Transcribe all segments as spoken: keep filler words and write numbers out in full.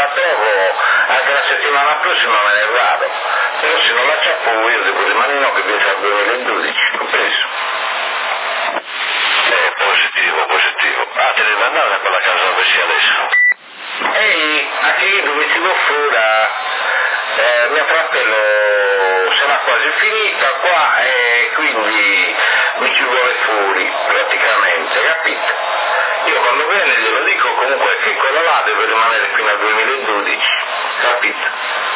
la trovo anche la settimana prossima me ne vado, però se non la ciappo io devo rimanere che pensa al duemiladodici, compreso. Eh, positivo, positivo. Ah, te devi andare da quella casa dove sei adesso? Ehi, anche io dove si va fuori, eh, mio fratello sarà quasi finita qua e quindi mi ci vuole fuori praticamente, capito? Io quando viene glielo dico comunque che quella là deve rimanere fino al duemiladodici, capito?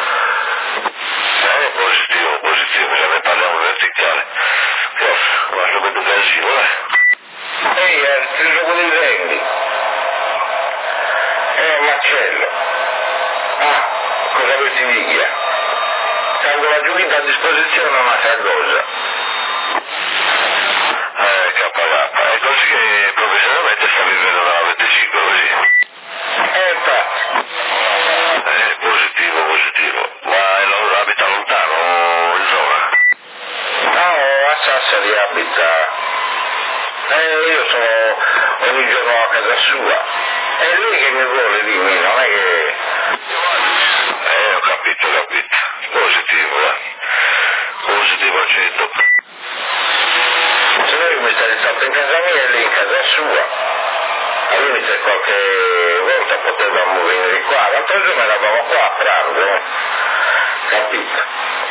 Eh, positivo, positivo, se ne parliamo verticale. Cosa? Guarda questo casino, eh? Ehi, è il gioco dei vendi. È un macello. Ah, cosa vuoi ti dica? Tengo la giunta a disposizione un'altra cosa. Eh, K K, è così che professionalmente sta vivendo dalla venticinque, così? Eh, infatti. Eh, positivo, positivo. Ma lo- abita lontano o in zona? No, a Sassari abita. Eh, io sono ogni giorno a casa sua. È lui che mi vuole di me, non è che... Eh, ho capito, ho capito. Positivo, eh. Positivo al cento. Se lui mi sta stato in casa mia e lei in casa sua. Al limite qualche volta potevamo venire qua. L'altro giorno eravamo qua a pranzo, eh. Capito?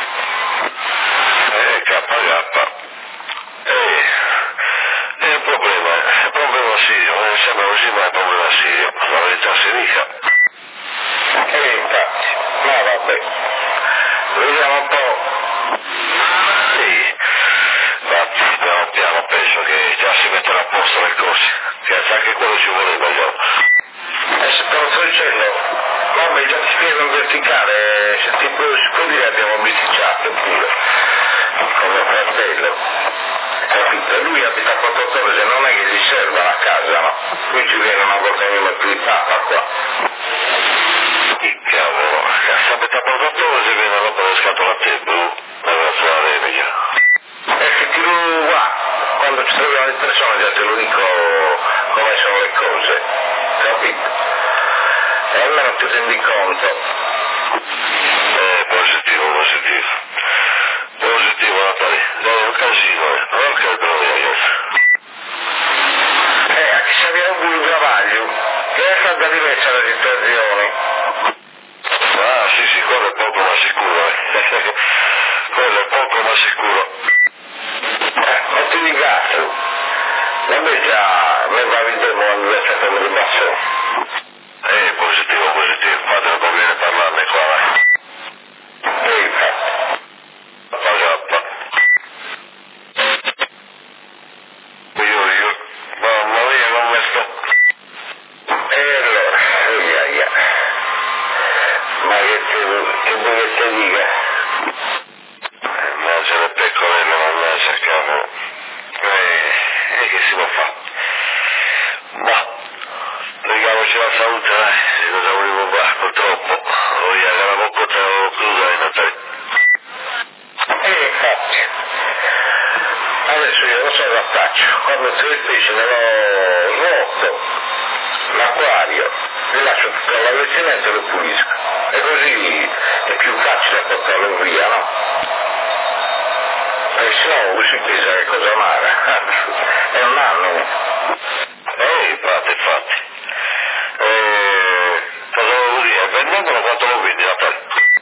Eh, K K. Eh, è un problema, è un problema serio, non sembra così ma è un problema serio, la verità si dica. E infatti, no vabbè. Vediamo un po'. Sì, infatti, piano piano penso che già si metterà a posto le cose, che anche quello ci voleva io. E se te lo sto dicendo, vabbè già ti spiego in verticale, se ti puoi scoprire abbiamo bisticciato pure, con mio fratello, capito? Lui abita a quattro torri, se non è che gli serve la casa, no? Qui ci viene una volta ogni più di papa qua. Che cavolo, se abita a portatore si viene roba le scatole a tempo, nella sua replica. E se ti lo va, quando ci troviamo le persone già te lo dico come sono le cose, capito? E almeno ti rendi conto. Eh, positivo, positivo. Positivo, Natale. È un casino, eh. Non che il droga, ragazzi. Eh, a chi sapeva un buon travaglio, che è stata diversa la situazione. Ah, sì, sì, quello è poco ma sicuro, eh. Quello è poco ma sicuro. Eh, non ti dica altro. Invece a me va a vedere l'università come di basso. Eh, positivo, positivo. Fate non conviene parlarne qua, eh. E infatti. Pagappa. Io, io. Mamma mia, non mi sto. E allora, via, via. Ma che te, che vuoi che te dica? Mannaggia le pecorelle, mannaggia cavolo. Eh, e che si può fare? Ma, preghiamoci la salute, eh. Cosa volevo fare, purtroppo. Voglia che la bocca l'avevo chiusa in Natale. E infatti. Adesso io lo so cosa faccio. Quando tre pesci me lo svuoto, l'acquario, vi lascio tutto l'allestimento e lo pulisco. E così è più facile portarlo via, no? E se no voi si pensa che cosa amara. È un anno. Eh, infatti, infatti. Eh, cosa volevo dire? Vendendolo quanto lo vendi, Natale?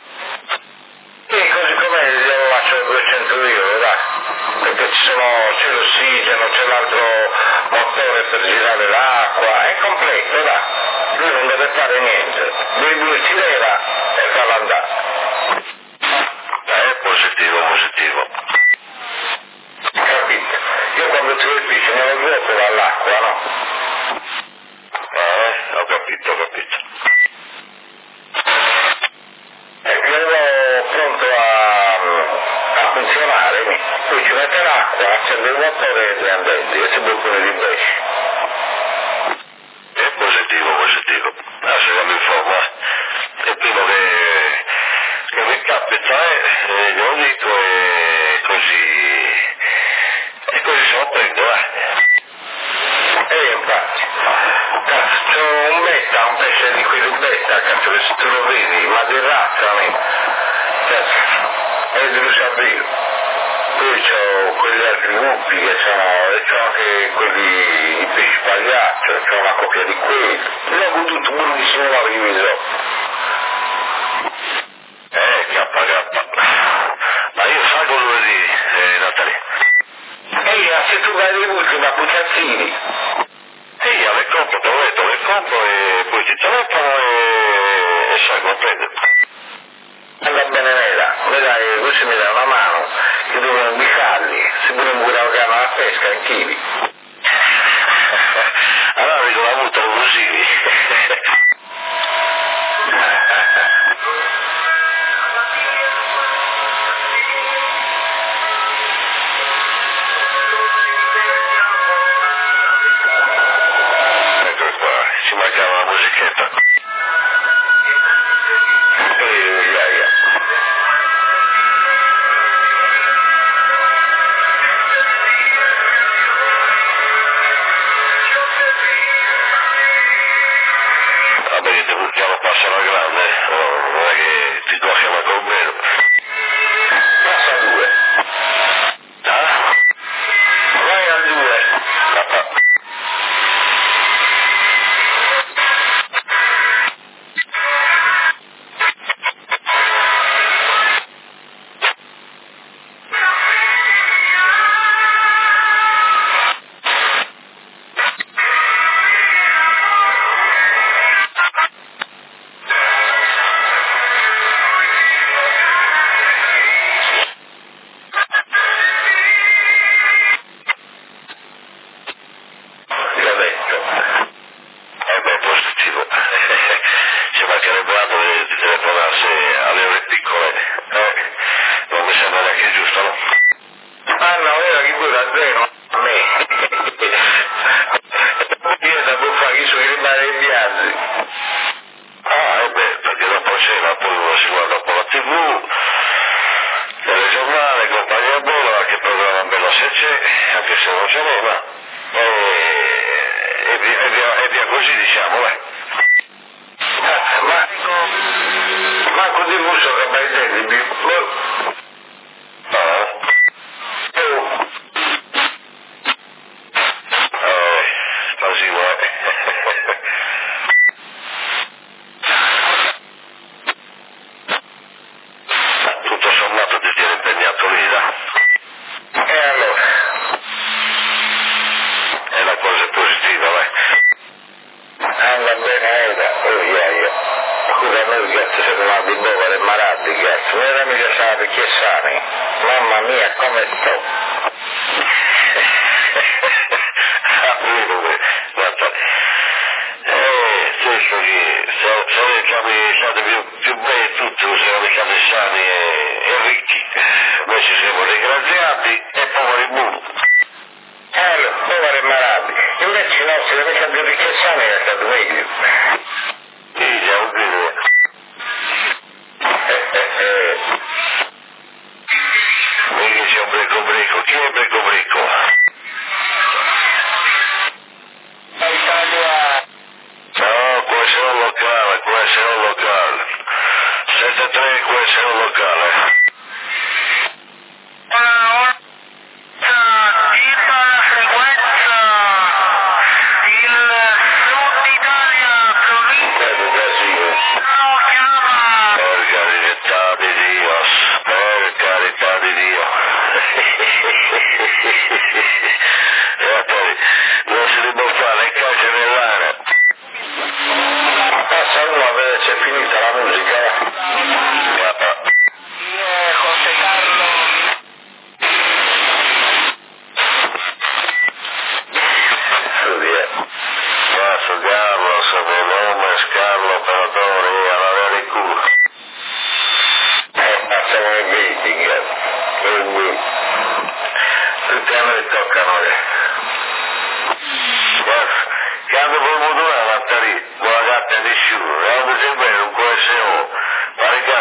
E così com'è glielo lascio duecento euro, dai. Perché ci sono, c'è l'ossigeno, c'è l'altro motore per girare l'acqua, è completo, dai. Lui non deve fare niente. Lui due si leva e fa l'andare. Eh, positivo, positivo. Capito? Io quando ti capisci me lo vuoto dall'acqua, no? Eh, ho capito, ho capito. E quello pronto a, a funzionare, mi. Poi ci mette l'acqua, accende il motore e andetti, e si buttano di pesci. È positivo, positivo. Adesso io mi informo, eh. E prima che, che mi capita, eh, eh, glielo dico e così, e così se lo prendo, eh. E infatti, cazzo, c'ho un metta, un pesce c'è di quelli betta, cazzo, che se tu lo vedi, ma di razza, cazzo, è di Lusavio. Poi c'ho quegli altri gruppi che sono, e c'ho anche quelli, i pesci pagliaccio, c'ho una coppia di quelli. L'ho avuto buonissimo la riviso. Eh, K K. Ma io salgo lunedì, eh, Natalia. Ehi, se tu vai all'ultima, Pucciazzini. E io le compro, te lo metto, le compro e poi ti telefono e, e salgo a prendere. Anda bene nera, mi dai, così mi dai una mano, che devono bisciarli, si può imburare la pesca in chili. Allora dico la multa così. Ecco qua, ci mancava la musichetta. Ehi, yeah, yeah. Vabbè, che ti buttiamo passa la grande, oh, non è che ti do chiamare con meno. Passa due. Ah? Vai al due. Ah, ah. L'ho detto. Eh beh, positivo. Ci mancherebbe altro di di telefonarsi alle ore piccole. Eh, non mi sembra neanche giusto, no? Ah no, era che quello a zero, a me. Io devo fare i suoi rimane in viaggi. Ah, eh beh, perché dopo cena poi uno si guarda un po' la tivù, telegiornale, compagnia buona, che programma bello se c'è, anche se non ce n'è, ma... E, e, via, e, via, e via così, diciamo, eh. Ah, ma... Marco Di Musso che vai dentro, Ah, oh, eh, così, eh. Tutto sommato ti tiene impegnato lì, dai. e allora? È la cosa positiva, vai. Anda bene, era, oh yeah, yeah. Scusa, noi cazzo siamo una di bovere e marati, cazzo, noi era mica siamo picchiessani. Mamma mia, come sto? Ah, vero, vero. Guarda. Eh, stesso che se, se noi siamo stati più, più bei tutti, siamo stati sani e, e ricchi. Noi ci siamo ringraziati e poveri buoni. Allora, poveri e marati. Invece i nostri amici più picchiessani è stato meglio. Sì, siamo qui. Eh, eh, eh. Mica c'è un breco breco. Chi è breco breco? Italia. No, può essere un locale, può essere un locale. sette tre può essere un locale. Del Brasile. Per carità di Dio, per carità di Dio. E poi non si può fare le case nell'area. Passa uno a vedere se è finita la musica. Capa. José Carlos. Studi, eh. Passo Carlo, sono nome Carlo Operatore alla vera culo. Eh, passiamo ai venti, quindi tutti a noi toccano. eh. Quando può mutare la batteria, buona gatta nessuno, non mi sembra un Q S O, ma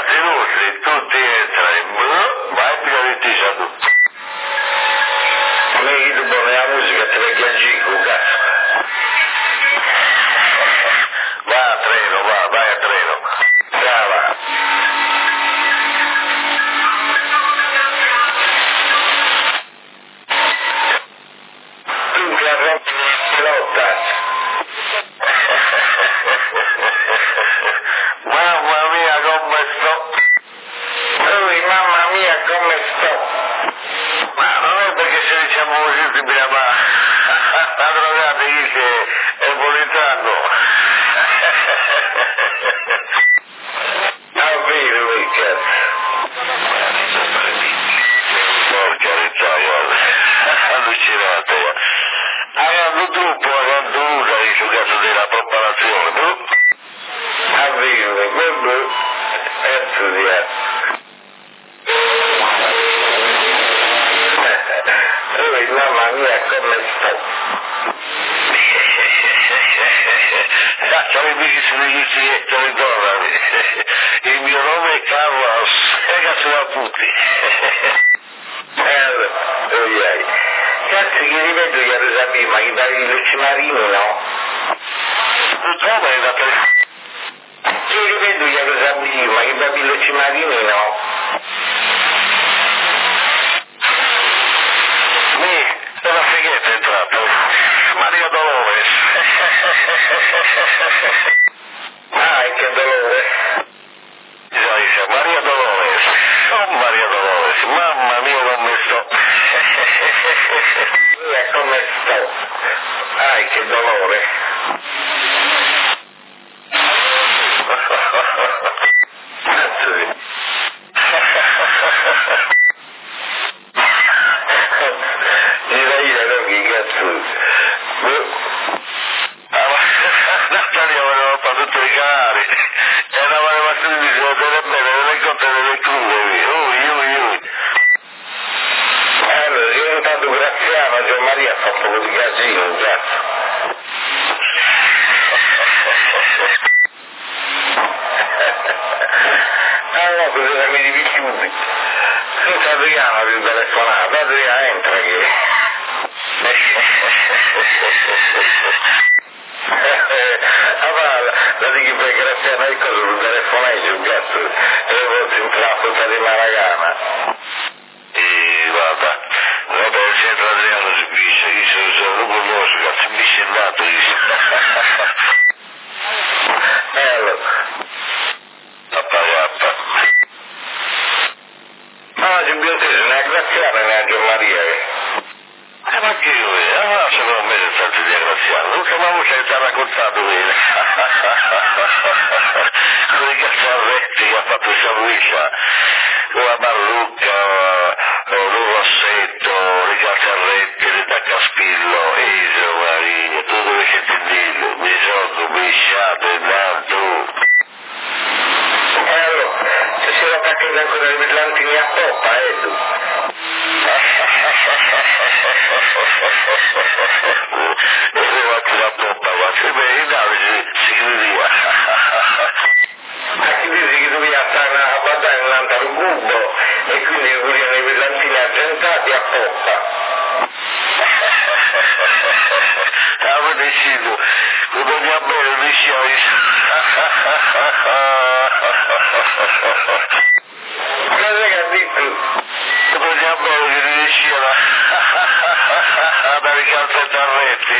Lucietta, ricordami. Il mio nome è Carlos, e cazzo la putti. Eh, oh, cazzo che ripeto gli arrosami, ma gli pare di Luci Marini, no? Come è andato? Che ripeto gli arrosami, ma gli pare di Luci Marini, no? Mi, è una fighetta è entrata. Maria Dolores. Ah, e che dolore! Dice, Maria Dolores. Oh Maria Dolores, mamma mia come sto. E come sto? Ah, che dolore! Cazzo di... Direi no, che cazzo... Natalia voleva fare tutti i canali e andava alle mattine di sera delle belle, delle cotte, delle crude, ui, ui, ui. Allora, è diventato Graziano, Gian Maria ha fatto un po' di casino, cazzo. Ah no, cosa mi rifiuti? Senza Adriano ti telefonare, Adriano entra che... Allora, la dico per Graziano è cosa sul telefono è sul cazzo e poi si entra la foto di Maragana. E guarda, vabbè, il centro Adriano si bisce, io se lo non conosco, cazzo, mi è nato, dice. E allora? Papà, papà. Ah, ci abbiamo preso né a Graziano né a Gian Maria. Eh, ma che io vedo? Ah, secondo me è stato di Graziano, tutta una voce che ti ha raccontato bene. Con i cazzarretti che ha fatto Saluiscia, una Barrucca, un Rossetto, i cazzarretti, le Taccaspillo, Iso, Maria, tu dove c'è il dillo, Bisogno, Bisciato, Nanto. E allora, se si era attaccato ancora i brillantini a poppa, eh tu? E poi vatti la poppa, vatti bene, i navi si chiudeva. Ma chi dice che doveva stare a guardare un altro cubo e quindi volevano i brillantini argentati a poppa? Avevo deciso, bisogna bene, riusciamo Cosa che ha detto? bisogna bene che riusciamo a dare i calzetarretti.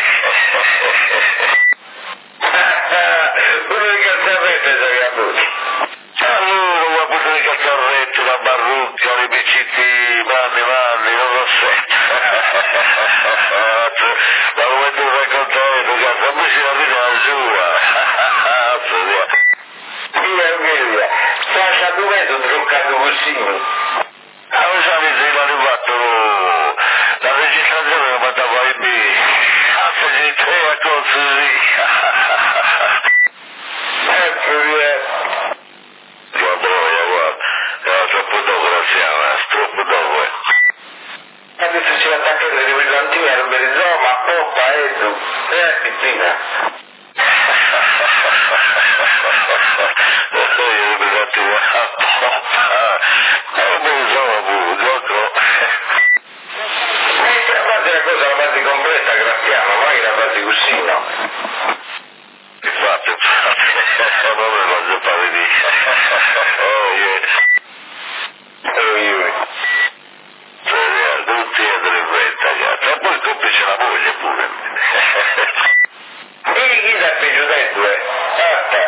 Uno di calzarrette sei a tutti. Allora, ma pure i cazzarretti, la Barrucca, i picciti, manni, manni, non lo so. Ma come tu raccontare, tu cazzo, a me si la vita la sua. Via, via, lascia due metri truccato così. Ah, lo sai, se l'hanno fatto la registrazione la mandavo ai B. Cazzo di te, così. Ecco, via. Guarda, guarda, era troppo dopo, Graziano, era troppo dopo, eh. Adesso ci attaccano i brillantini a Roberizoma, a poppa, eh tu. Eh, pittina. Io mi metto a poppa. Non mi sono pure, E se a parte la cosa, la parte completa, Graziano, non è che la parte così, no? infatti, infatti, non me lo faccio fare di. Oh, yeah. Oh, io. Cioè, tutti dietro in fretta, cazzo. E poi il complice la moglie pure. E chi ti ha piaciuto, eh? Aspetta.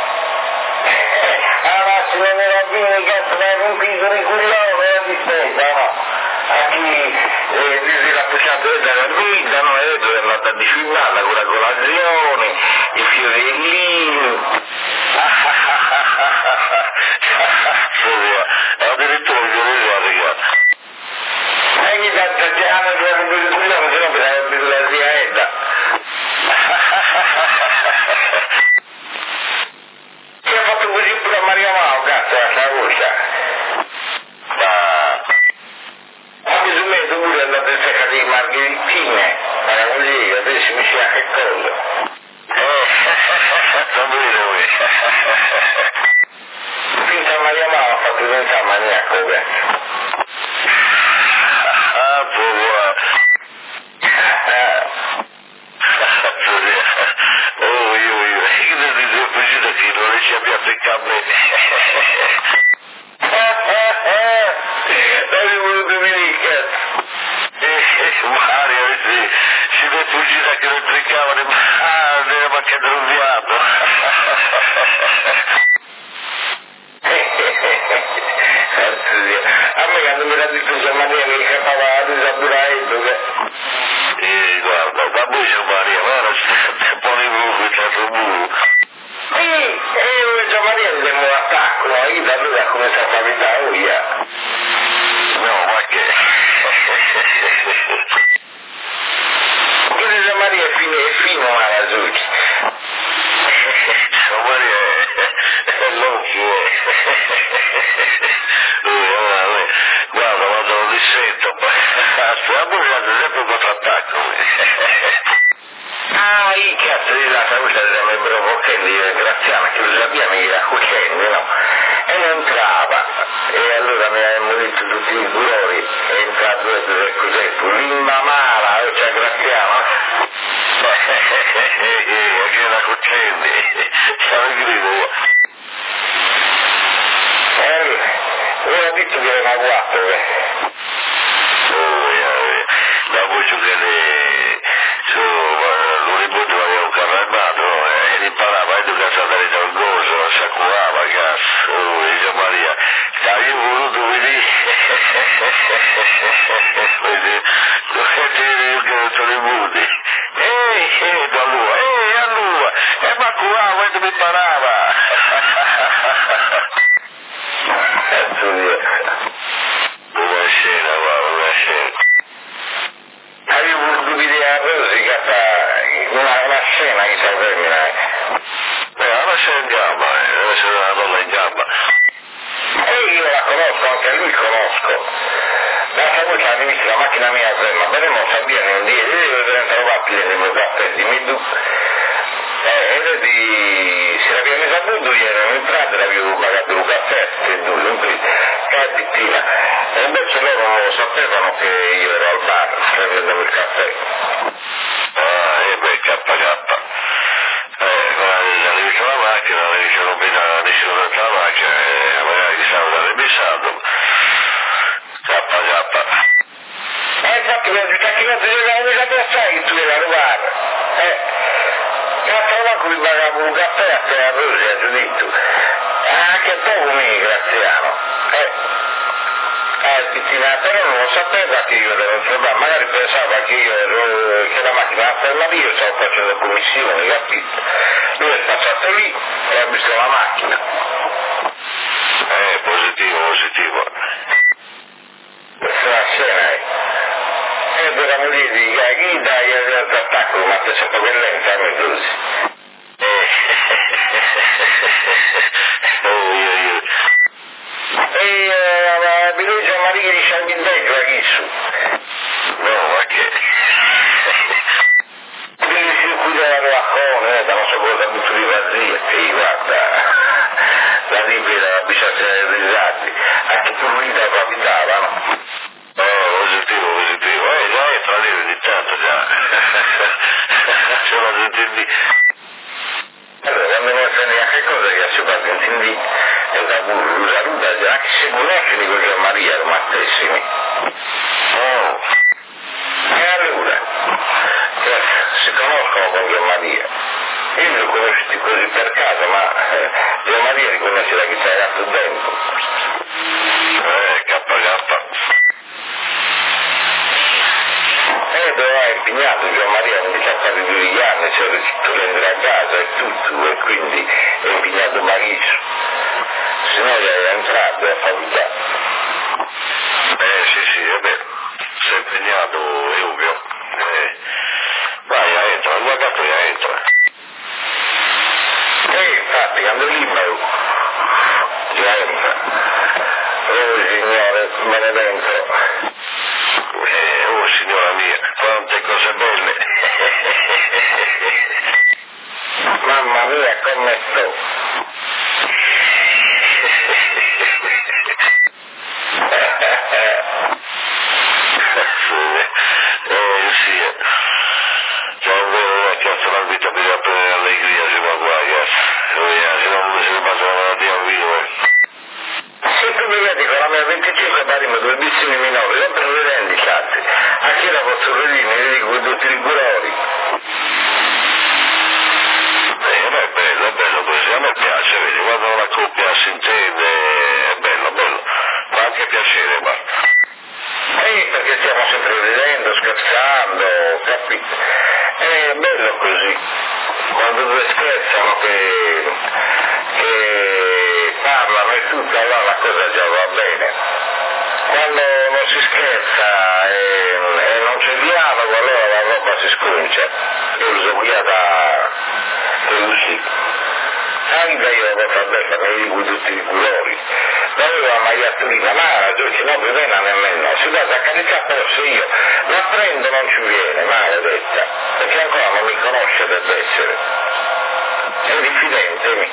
Ah, ma se non era bene, cazzo, ma non piso di cullone, era di spesa, no? A chi eh, si l'ha pusciato dalla vita, no? E dove è andata a disfilare con la colazione, i fiorellini. Addirittura il giorno è arrivato. E chi ti ha tagliato con la cullone, se no per la zia Edda. Che ha fatto così pure a Maria Mao, cazzo, la voce. Ma... Ma mi sono messo pure andate a cercare di margheritine, ma la collega, adesso mi sa che cosa. Finta Maria Mala ha fatto diventare maniaco, beh. Ah, povera. Oh, io, io, che ne dico, fuggita che non riesci a beccare bene. Dai, voluto venire, Mario, si, si vede fuggita che non beccavano, ma ne era mancato un viato. A me quando mi l'ha detto Gian Maria che capava la disaburato, E guarda, da voi c'è Maria, guarda, se pone lui, c'è il muro. sì, e Gian Maria mi sembra un attacco, no? Io da lui ha cominciato a abitare via. No, ma che? Quindi Gian Maria è fino, è fino a Rasucci. Gian Maria è l'occhio, guarda, quando lo dissento, la bruciata sempre contrattacco. Ah, i cazzo di la saluta dell'Ebreo Bocchetti, Graziano, che lo sappiamo che era cucendo, no? E non entrava. E allora mi hanno detto tutti i colori, è entrato e cos'è, Limba Mala, cioè Graziano. Che era cucendo, siamo in grido. Eh, ora detto che era una quattro, eh. La voce che le... lo ributo aveva un carro armato e imparava, e tu cazzo andare dal gozo, si accurava, cazzo, oh, dice Maria, dai, io ho voluto venire, dove ti io che non sono ributi, ehi, ehi, da lui, ehi, a lui, e mi accurava, e tu mi imparava. Cazzo di... Una scena, guarda, una scena. Avevo voluto vedere a Rosica, una, una scena che si termina. Eh, ora sei in gamba, eh, deve essere una donna in gamba. E io la conosco, anche lui conosco. La saluta all'inizio la macchina mia ferma, vedremo sapere in dietro, io devo trovare i miei caffetti, mi du... Eh, e vedi, se l'abbiamo messo a budo, io ero entrato e l'avevo pagato un caffè, e due, un qui, e addirittura. E invece loro non lo sapevano che io ero al bar, prendevo il caffè. Ah, e beh, K K. Eh, guarda, arrivi con la macchina, arrivi che non vede nessuno dentro la macchina, e magari stanno da rebissato. K K. E infatti mi ha detto che non ti devi mica pensare che tu eri al bar. Eh, e a manco mi pagavo un caffè a te a Rosia, ti ho detto. Ah, che poco mi, Graziano. Eh, eh, Titina, però non lo sapeva che io ero in problema, magari pensava che io ero, che la macchina la fermava io, stavo facendo commissioni, capito? Lui è passato lì e ha visto la macchina. Eh, positivo, positivo. Questa è una scena, eh. E dovevamo dire di Gagida e il attacco, ma che sempre che lenta, a me così. Eh, oh, io, io. E eh, Bilugia Maria di San Vindeggio, a Ghissu. No, ma che? Quindi si cuida la Cone, da non so cosa butto di vazia, e guarda, la libera la bisciazione dei risati, anche tu lui da capitavano. Oh, positivo, positivo. Eh, già è tra lì ogni tanto, già. Ce l'ho sentito lì. Allora, quando non sai neanche cosa che si fa sentire lì, è da burro, lo saluta, anche se conosce di quella Maria, erano mattissimi. Oh. E allora, eh, si conoscono con Gian Maria. Io li ho conosciuti così per caso, ma eh, Gian Maria li conosce da chi c'era tanto tempo. Eh, K K. E dove ha impegnato Gian Maria non ci ha fatto più di anni, c'era riuscito a prendere a casa e tutto, e quindi è impegnato malissimo. Se no gli era entrato a facoltà. Eh, sì, sì, è vero. Si è impegnato, è ovvio. Eh, vai, entra, guarda poi, entra. E infatti, quando libero, già entra. Oh signore, me ne dentro. Eh, oh signora mia, quante cose belle. Mamma mia, come sto? si intende, è bello, bello, fa anche piacere, ma... Eh, perché stiamo sempre ridendo, scherzando, capito? È bello così, quando due scherzano che, che parlano e tutto, allora la cosa già va bene. Quando non si scherza e, e non c'è dialogo, allora la roba si sconcia. Io uso via da così. Anche io avevo fatto mi dico tutti i colori. L'avevo la magliatturina nera, dice no, più bene nemmeno. Si dà da carità forse io. La prendo non ci viene, maledetta. Perché ancora non mi conosce, deve essere. È diffidente, mi.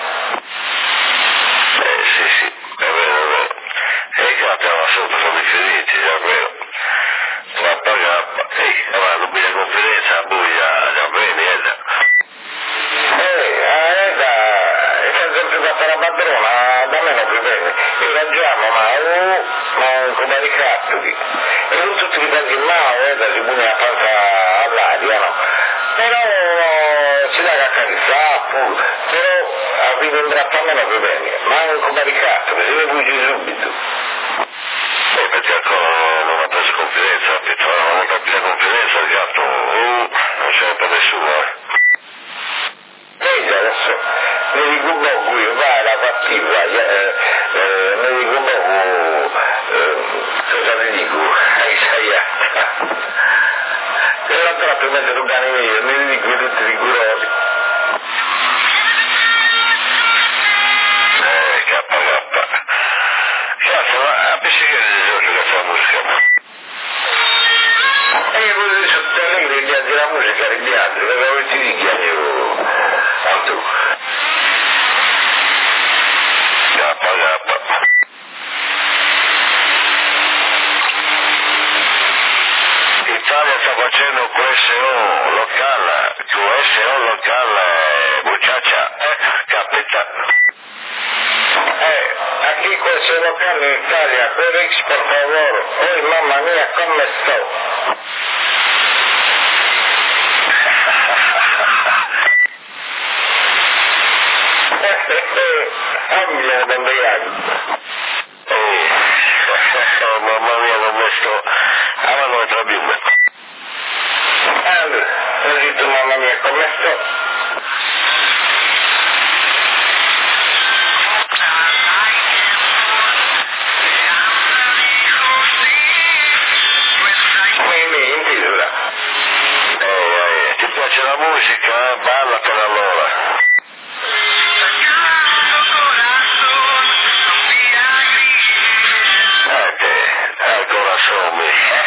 Eh sì, sì, è vero, è vero. E che abbiamo sopra, sono differenti, è vero. Ma poi, ehi, ma non mi dà confidenza, a voi già bene, eh. Eh, Eda, è sempre stata la padrona, da me non più bene. Io ragiamo, ma oh, non come ricattori. E non tutti i tanti in mano, Eda, si pone la panza all'aria, no? Però si dà che accarezzare, pure. Però a cui vendrà a meno più bene. Ma non come ricattori, si ne fugge subito. E perché ancora non ha preso confidenza, capito? Non ha capito confidenza, il gatto, uh, non c'è per nessuno, eh. Vedi adesso, mi dico un po' qui, vai la cattiva, eh, eh, mi dico un po' eh, cosa ne dico, hai saiata. E l'altra per mettere un cane mio, mi dico tutti rigorosi. Eh, kappa kappa. Cazzo, ma a pesce che è Giorgio che fa la musica? E io voglio sostenere che piace la musica di Biagio, perché non ti dico io, tanto. Kappa kappa. L'Italia sta facendo Q S O locale, Q S O locale, muchacha, eh, capita. Eh, aquí questo locale in Italia, Felix, por favor, oh mamma mia, come sto? Cambia da Biagio. Oh, mamma mia, come sto, avanti le tre bimbe. Allora, ho detto mamma mia, come sto? Quindi, in chiusura. Eh, ti piace la musica? Eh? Balla per allora. Eh, te, ancora sommi.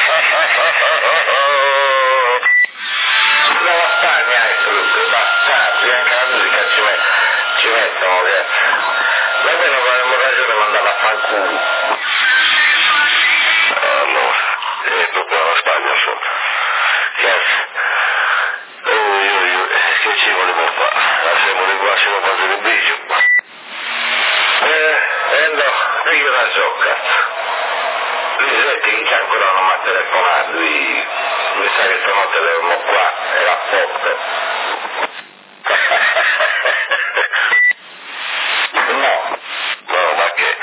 La Spagna è tutto, bastardi, anche la musica ci, met- ci mettono, cazzo. Va bene, avremmo ragione di mandare a fanculo. Allora, è proprio la Spagna, so. Cazzo. Oh, io, io, che ci volevo fare? La siamo di qua, siamo fatti di bici. Eh, eh no, io la so, cazzo. Lisetti che ancora non mi ha telefonato, lui, mi sa che stanotte eravamo qua, era a posto. No. No, ma che?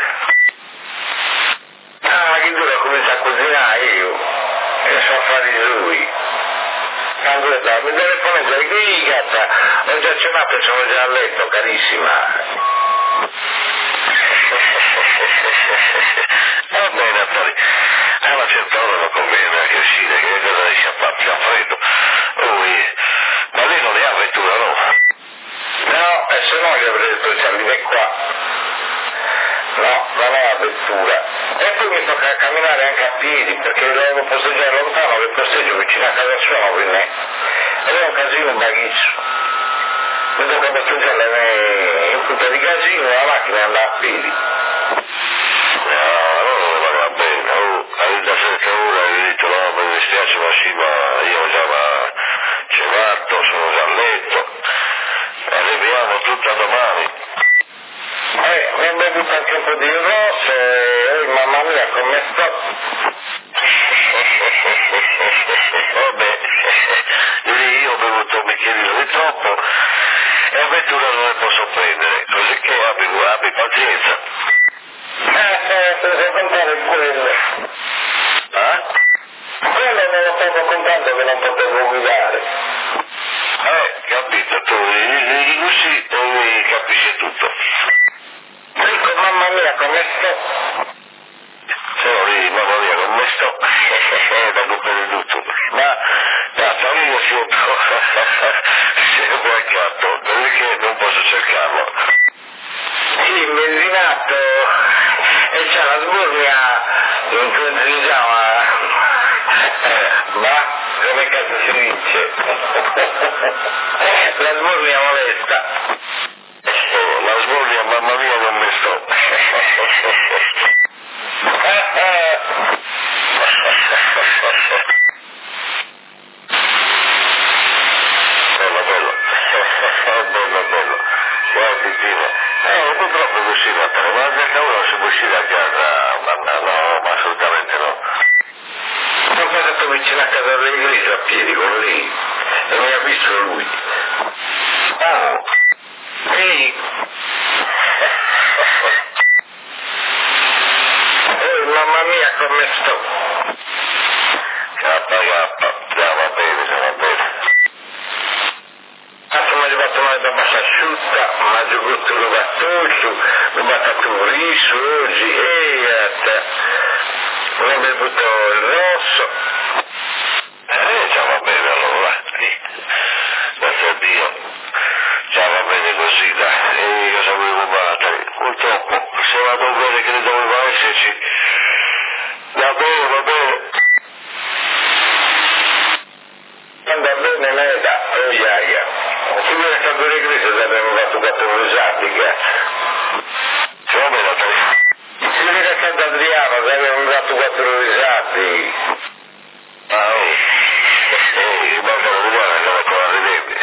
Ah, che dura comincia a cucinare io, e sono fatti lui. Allora, mi telefono già qui, cazzo, ho già cenato e sono già a letto, carissima. Va bene, Natali. Alla certa ora non conviene anche uscire, che cosa dice a fare? Fa freddo. Oh, eh. Ma lei non è avventura, no? No, e se no gli avrei detto ci arrivi qua. No, non è avventura. E poi mi tocca camminare anche a piedi, perché devo posteggiare lontano, che posteggio vicino a casa sua, quindi è un casino un baghiccio. Mi tocca posteggiare in punta di casino, la macchina andava a piedi. No, no, va bene. Oh, avete cerca ora, hai detto no, mi dispiace, ma sì, ma io già ma cenato, sono già a letto. Arriviamo tutta domani. Eh, mi ho bevuto anche un po' di rosso e oh, mamma mia come sto. Vabbè, io ho bevuto un bicchierino di troppo e avventura non ne posso prendere, così che abbi, abbi pazienza. come sto? Sono lì, mamma mia, come sto? Da comprare tutto. Ma, cazzo, io sempre, sempre accanto, perché non posso cercarlo. Sì, imbenzinato, e c'è la sbornia, in come si chiama? Ma, come cazzo si dice? La sbornia molesta. Oh, la sbornia, mamma mia, non mi sto. Bello, bello. Bello, bello. Guardi, Tino. Eh, purtroppo è uscito a te, ma perché uno si può uscire a casa? Ma no, ma assolutamente no. Sono passato vicino a casa dell'inglese a piedi con lei e mi ha visto lui. Oh. Ehi! Oh, mamma mia, come sto? K K, già va bene, già va bene. Adesso mi è arrivato una roba asciutta, mi ha giocato un gattuccio, mi ha battuto un riso oggi, e mi ha bevuto il rosso. Eh, già va bene allora, sì. Grazie a Dio. Già va bene così, dai. E cosa volevo battere? Purtroppo, se vado bene che ne doveva esserci. Va bene, va bene. Anda bene, Neda, oh iaia. Si vede che a due eglise abbiamo fatto quattro risate, cazzo. Come la tre? Si vede che ad Adriano abbiamo fatto quattro risate. Ah, oh. Eh, ma sono uguale, andava ancora a vedere.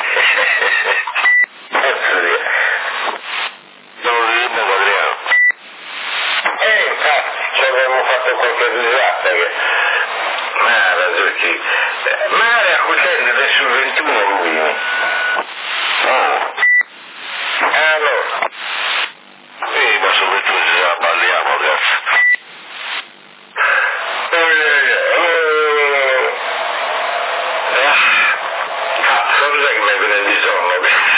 Cazzo di... Non lo dico, Adriano. Eh, infatti, ci avremmo fatto qualche risata che... Ma perché... Ma era a Cutelli adesso il ventuno lui. Oh. Ah, no. Sì, ma soprattutto se la balliamo, ragazzi. Cazzo, che mi viene di sonno?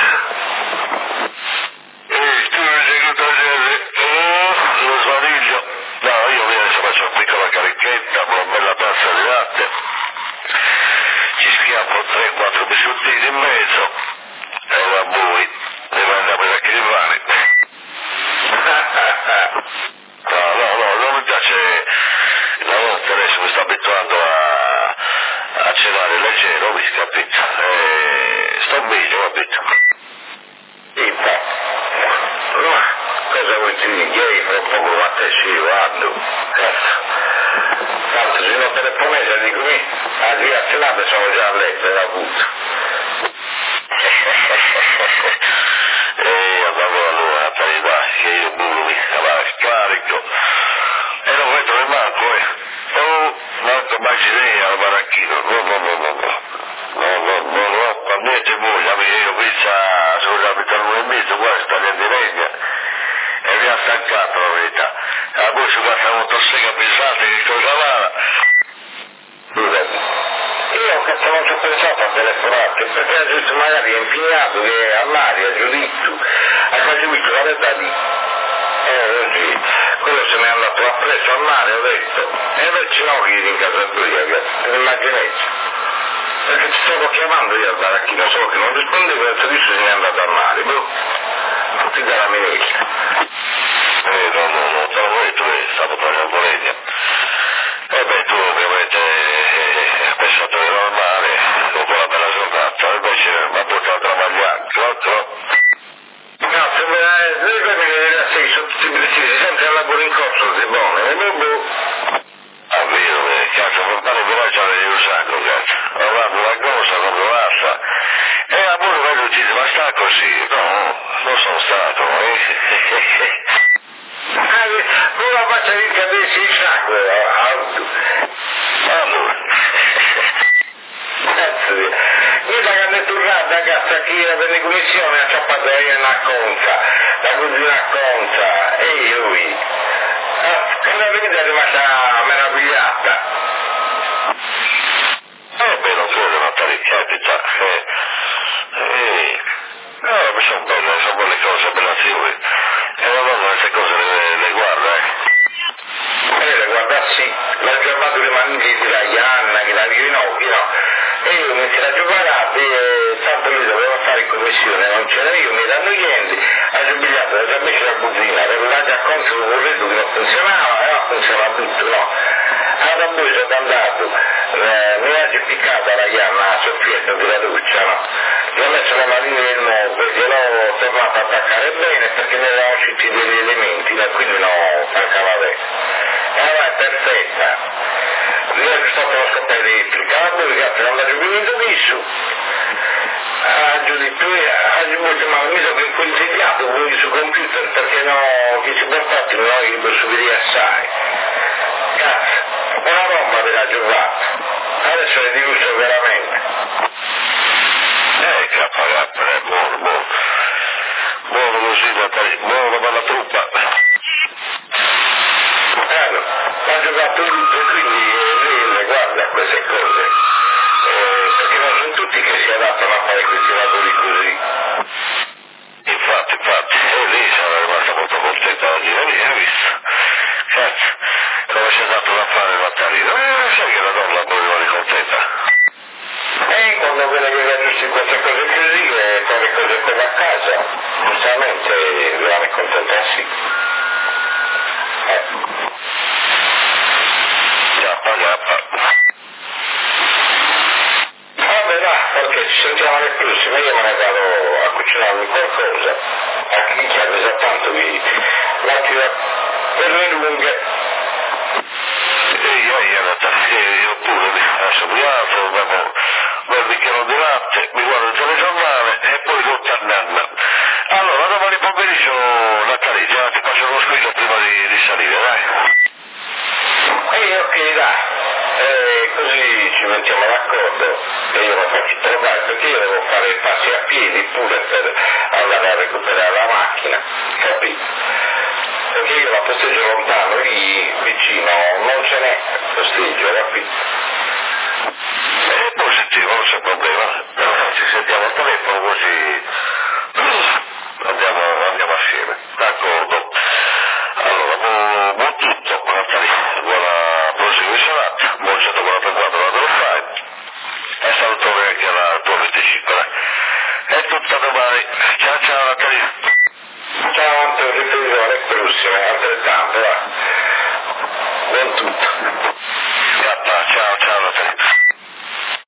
Ehi, tu mi sei che facere? Oh, lo svaniglio. No, io mi adesso faccio una piccola carichetta con una bella tazza di latte. Ci schiaffo tre quattro biscottini in mezzo. E va a voi. Devo andare per anche di pane. No, no, no, non mi piace. La notte adesso mi sto abituando a, a cenare leggero, mi capito? E sto meglio, capito? Sì, ma cosa vuoi dire? Ieri fra un poco a te ci vado. Cazzo. Tanto se non telefonate dico mi, a riazionate sono già a letto e la butto. E vabbè allora, parità, che io burro mi stava scarico. E non vedo il manco, eh. Oh, manco immaginei al baracchino. No, no, no, no, no. No, no, no, no, per niente voglia, perché io penso solo abitare in mezzo, qua sta di legna. E mi ha stancato la verità. La voce passa molto secca, pensate che cosa va? Scusami. Io cazzo non ci ho pensato a telefonarti, perché ha giusto magari è impegnato che a Mario, a Giudizio, ha quasi visto la verità lì. Eh, oggi, quello se n'è andato appresso a mare, ho detto, e invece no che in casa tua, te l'immaginezza. Perché ti stavo chiamando io al baracchino, solo che non rispondevo e adesso se n'è andato a mare, boh, tutti dalla minestra. Eh, no, no, no, te l'ho detto che stavo facendo legna. E beh, tu ovviamente hai pensato che era normale, dopo una bella giornata, invece mi ha portato a travagliare, troppo. No, se me la ricordi che era sei sono tutti precisi, sempre al lavoro in corso, sei buono, e boh, boh. Ah, vero, eh, cazzo, per fare il villaggio avevi un sacco, cazzo. Ho fatto una cosa, proprio basta. E a voi vedo tutti, ma sta così? No, non sono stato, eh. Come la faccia di cadere il sacco, auto. Allora. Cazzo di... Io da quando è tornata a casa qui per le commissioni a Ciappateria una conta, la cugina a conta, e lui. Ah, quando vede è rimasta meravigliata. Eh beh, non credo, Natalia, capita. Eh, eh, no, sono belle, sono belle cose, belle azioni. E la donna queste cose le, le guarda, eh. chiesi la Ianna, che la Rinocchi, no? E io mi si la giocata e tanto lui doveva fare in commissione, non c'era io, mi danno niente, ha giubilato, ha già messo la buzina, per l'ha già contro un corretto che non funzionava, e non funzionava tutto, no? Allora poi sono andato, eh, mi ha piccata la Ianna, la soffietta della doccia, no? Gli ho messo la manina nel nuovo, gliel'ho tornato ad attaccare bene perché ne erano usciti degli elementi, da quindi no, staccava bene. E allora è perfetta. Lui ha aggiustato la scopa elettrica, la pubblicazione non l'ha giù venuto visto. Ha giudizio, ha giudizio, ma mi sono consigliato quindi sul computer perché no, che si può fare, noi li posso vedere assai. Cazzo, una bomba della giornata. Adesso è diluso veramente. Eh, K K, è buono, buono. Buono così, buono per la truppa. Allora, ha giocato tutto e quindi lei guarda queste cose. Eh, perché non sono tutti che si adattano a fare questi lavori così. Infatti, infatti, e lì sono rimasta molto contenta da dire, lì, hai visto? Cazzo, come si è dato da fare la tarina? Eh, sai che la donna poi rimane contenta. E quando vede che gli aggiusti queste cose così, e fa le cose come a casa, giustamente rimane contenta sì. Eh. Yappa, yappa. Vabbè, va, ok, ci sentiamo alle prossime, io me ne vado a cucinarmi qualcosa, a clicchiarmi già tanto che l'attila per le lunghe. E io, io, io pure, adesso mi alzo, bevo un bicchiere di latte, mi guardo il telegiornale e poi tutto a nanna. Allora, domani pomeriggio, Natalia, già ti faccio uno squillo prima di, di salire, dai. E ok, dai, eh, così ci mettiamo d'accordo e io lo faccio trovare perché io devo fare i passi a piedi pure per andare a recuperare la macchina, capito? Perché io la posteggio lontano, lì vicino, non ce n'è posteggio, capito? È positivo, non c'è problema. Ci sentiamo al telefono così andiamo, andiamo assieme. D'accordo. Allora, buon, buon tutto, Natalia. Buona prossima serata. Buon centoquarantaquattro la te lo fai. E salutone anche alla tua venticinque. È tutta domani. Ciao ciao Natalia. Ciao Antonio, ripeto alle prossime, altrettanto, va. Buon tutto. Ciao ciao Natalia.